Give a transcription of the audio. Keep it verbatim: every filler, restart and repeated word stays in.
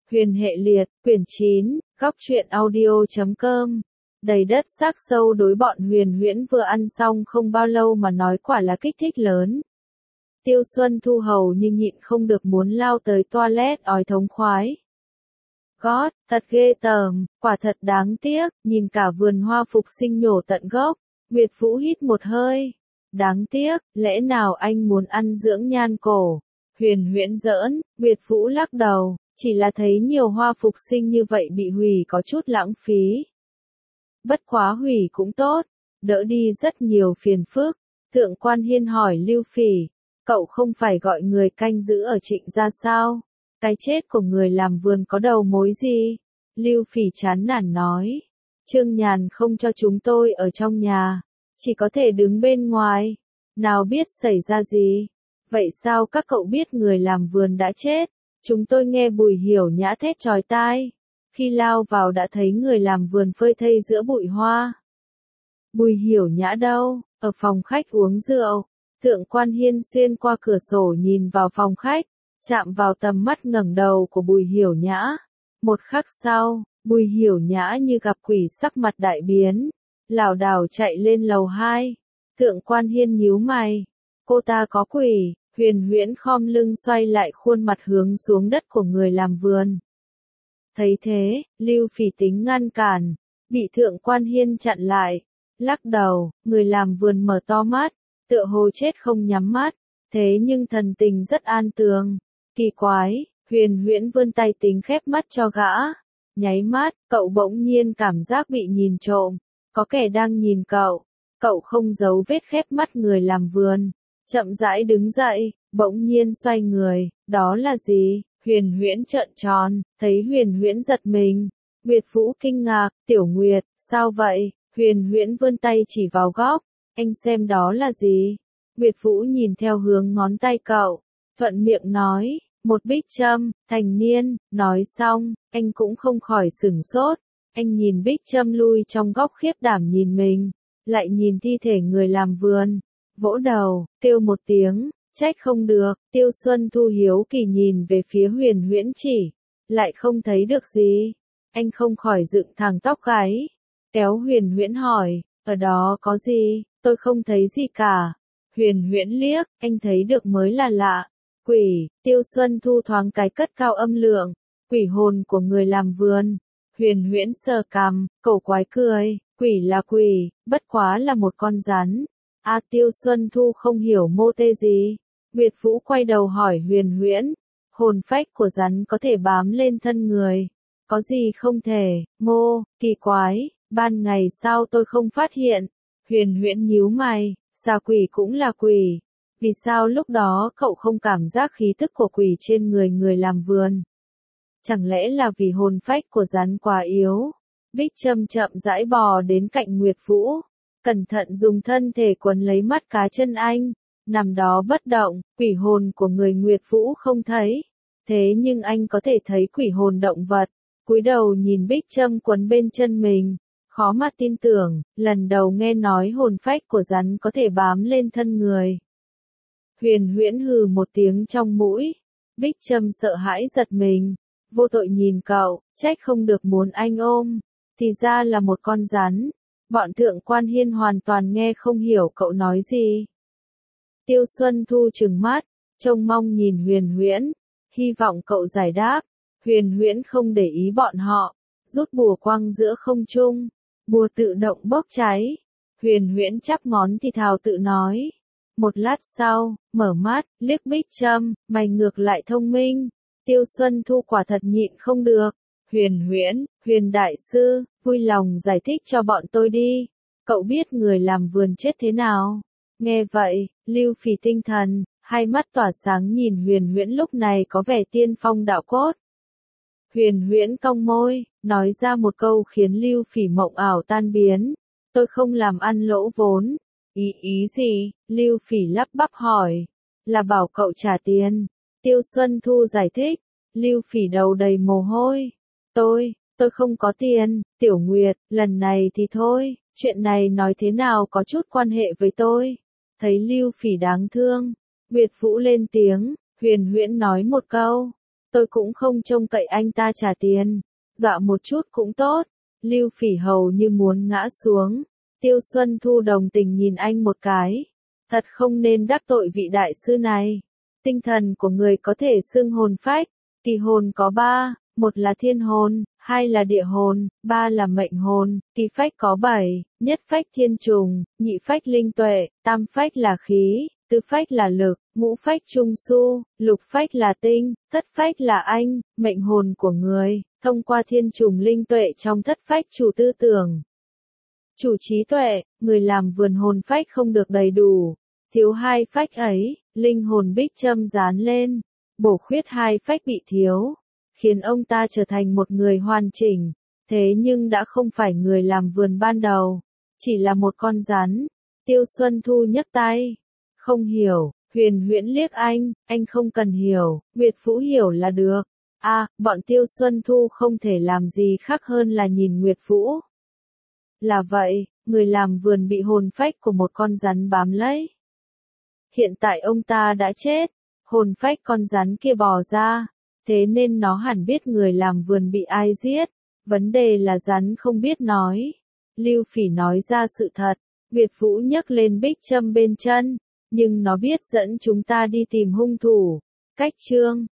Huyền hệ liệt, quyển chín, góc truyện audio chấm com. Đầy đất xác sâu đối bọn Huyền Huyễn vừa ăn xong không bao lâu mà nói quả là kích thích lớn. Tiêu Xuân Thu hầu như nhịn không được muốn lao tới toilet ói thống khoái. Gót, thật ghê tởm, quả thật đáng tiếc, nhìn cả vườn hoa phục sinh nhổ tận gốc. Nguyệt Vũ hít một hơi. Đáng tiếc, lẽ nào anh muốn ăn dưỡng nhan cổ? Huyền Huyễn giỡn, Nguyệt Vũ lắc đầu, chỉ là thấy nhiều hoa phục sinh như vậy bị hủy có chút lãng phí. Bất quá hủy cũng tốt, đỡ đi rất nhiều phiền phức. Thượng Quan Hiên hỏi Lưu Phỉ, cậu không phải gọi người canh giữ ở Trịnh gia sao? Cái chết của người làm vườn có đầu mối gì? Lưu Phỉ chán nản nói, Trương Nhàn không cho chúng tôi ở trong nhà, chỉ có thể đứng bên ngoài. Nào biết xảy ra gì? Vậy sao các cậu biết người làm vườn đã chết? Chúng tôi nghe Bùi Hiểu Nhã thét chói tai. Khi lao vào đã thấy người làm vườn phơi thây giữa bụi hoa. Bùi Hiểu Nhã đâu? Ở phòng khách uống rượu. Thượng Quan Hiên xuyên qua cửa sổ nhìn vào phòng khách, chạm vào tầm mắt ngẩng đầu của Bùi Hiểu Nhã. Một khắc sau, Bùi Hiểu Nhã như gặp quỷ sắc mặt đại biến, lảo đảo chạy lên lầu hai. Thượng Quan Hiên nhíu mày, cô ta có quỷ. Huyền Huyễn khom lưng xoay lại khuôn mặt hướng xuống đất của người làm vườn. Thấy thế, Lưu Phỉ tính ngăn cản, bị Thượng Quan Hiên chặn lại, lắc đầu. Người làm vườn mở to mắt, tựa hồ chết không nhắm mắt, thế nhưng thần tình rất an tường. Kỳ quái, Huyền Huyễn vươn tay tính khép mắt cho gã. Nháy mắt, cậu bỗng nhiên cảm giác bị nhìn trộm, có kẻ đang nhìn cậu. Cậu không giấu vết khép mắt người làm vườn, chậm rãi đứng dậy, bỗng nhiên xoay người. Đó là gì? Huyền Huyễn trợn tròn, thấy Huyền Huyễn giật mình. Nguyệt Vũ kinh ngạc, Tiểu Nguyệt, sao vậy? Huyền Huyễn vươn tay chỉ vào góc, anh xem đó là gì? Nguyệt Vũ nhìn theo hướng ngón tay cậu, thuận miệng nói, một bích châm, thành niên. Nói xong, anh cũng không khỏi sửng sốt. Anh nhìn bích châm lui trong góc khiếp đảm nhìn mình, lại nhìn thi thể người làm vườn, vỗ đầu, kêu một tiếng, trách không được. Tiêu Xuân Thu hiếu kỳ nhìn về phía Huyền Huyễn chỉ, lại không thấy được gì. Anh không khỏi dựng thẳng tóc gáy, kéo Huyền Huyễn hỏi, ở đó có gì? Tôi không thấy gì cả. Huyền Huyễn liếc, anh thấy được mới là lạ. Quỷ. Tiêu Xuân Thu thoáng cái cất cao âm lượng, quỷ hồn của người làm vườn. Huyền Huyễn sờ cằm, cổ quái cười, quỷ là quỷ, bất quá là một con rắn. A à, Tiêu Xuân Thu không hiểu mô tê gì. Nguyệt Vũ quay đầu hỏi Huyền Huyễn, hồn phách của rắn có thể bám lên thân người, có gì không thể? Ngô, kỳ quái, ban ngày sao tôi không phát hiện? Huyền Huyễn nhíu mày, xà quỷ cũng là quỷ, vì sao lúc đó cậu không cảm giác khí tức của quỷ trên người người làm vườn? Chẳng lẽ là vì hồn phách của rắn quá yếu? Bích châm chậm rãi bò đến cạnh Nguyệt Vũ, cẩn thận dùng thân thể quấn lấy mắt cá chân anh, nằm đó bất động. Quỷ hồn của người Nguyệt Vũ không thấy, thế nhưng anh có thể thấy quỷ hồn động vật. Cúi đầu nhìn bích châm quấn bên chân mình, khó mà tin tưởng, lần đầu nghe nói hồn phách của rắn có thể bám lên thân người. Huyền Huyễn hừ một tiếng trong mũi, bích châm sợ hãi giật mình, vô tội nhìn cậu, trách không được muốn anh ôm, thì ra là một con rắn. Bọn Thượng Quan Hiên hoàn toàn nghe không hiểu cậu nói gì. Tiêu Xuân Thu trừng mắt, trông mong nhìn Huyền Huyễn, hy vọng cậu giải đáp. Huyền Huyễn không để ý bọn họ, rút bùa quăng giữa không trung, bùa tự động bốc cháy. Huyền Huyễn chắp ngón thì thào tự nói. Một lát sau, mở mắt, liếc bích châm, mày ngược lại thông minh. Tiêu Xuân Thu quả thật nhịn không được. Huyền Huyễn, Huyền Đại Sư, vui lòng giải thích cho bọn tôi đi. Cậu biết người làm vườn chết thế nào? Nghe vậy, Lưu Phỉ tinh thần, hai mắt tỏa sáng nhìn Huyền Huyễn lúc này có vẻ tiên phong đạo cốt. Huyền Huyễn cong môi, nói ra một câu khiến Lưu Phỉ mộng ảo tan biến. Tôi không làm ăn lỗ vốn. Ý ý gì? Lưu Phỉ lắp bắp hỏi. Là bảo cậu trả tiền. Tiêu Xuân Thu giải thích. Lưu Phỉ đầu đầy mồ hôi. Tôi, tôi không có tiền. Tiểu Nguyệt, lần này thì thôi, chuyện này nói thế nào có chút quan hệ với tôi. Thấy Lưu Phỉ đáng thương, Nguyệt Vũ lên tiếng, Huyền Huyễn nói một câu. Tôi cũng không trông cậy anh ta trả tiền. Dọa một chút cũng tốt. Lưu Phỉ hầu như muốn ngã xuống. Tiêu Xuân Thu đồng tình nhìn anh một cái. Thật không nên đắc tội vị đại sư này. Tinh thần của người có thể xưng hồn phách. Kỳ hồn có ba, một là thiên hồn, hai là địa hồn, ba là mệnh hồn, kỳ phách có bảy, nhất phách thiên trùng, nhị phách linh tuệ, tam phách là khí, tứ phách là lực, ngũ phách trung su, lục phách là tinh, thất phách là anh, mệnh hồn của người, thông qua thiên trùng linh tuệ trong thất phách chủ tư tưởng. Chủ trí tuệ, người làm vườn hồn phách không được đầy đủ, thiếu hai phách ấy, linh hồn bích châm dán lên, bổ khuyết hai phách bị thiếu, khiến ông ta trở thành một người hoàn chỉnh, thế nhưng đã không phải người làm vườn ban đầu, chỉ là một con rắn. Tiêu Xuân Thu nhấc tay, không hiểu, Huyền Huyễn liếc anh, anh không cần hiểu, Nguyệt Vũ hiểu là được. A, à, bọn Tiêu Xuân Thu không thể làm gì khác hơn là nhìn Nguyệt Vũ. Là vậy, người làm vườn bị hồn phách của một con rắn bám lấy. Hiện tại ông ta đã chết, hồn phách con rắn kia bò ra, thế nên nó hẳn biết người làm vườn bị ai giết. Vấn đề là rắn không biết nói. Lưu Phỉ nói ra sự thật, Nguyệt Vũ nhấc lên bích châm bên chân, nhưng nó biết dẫn chúng ta đi tìm hung thủ. Cách chương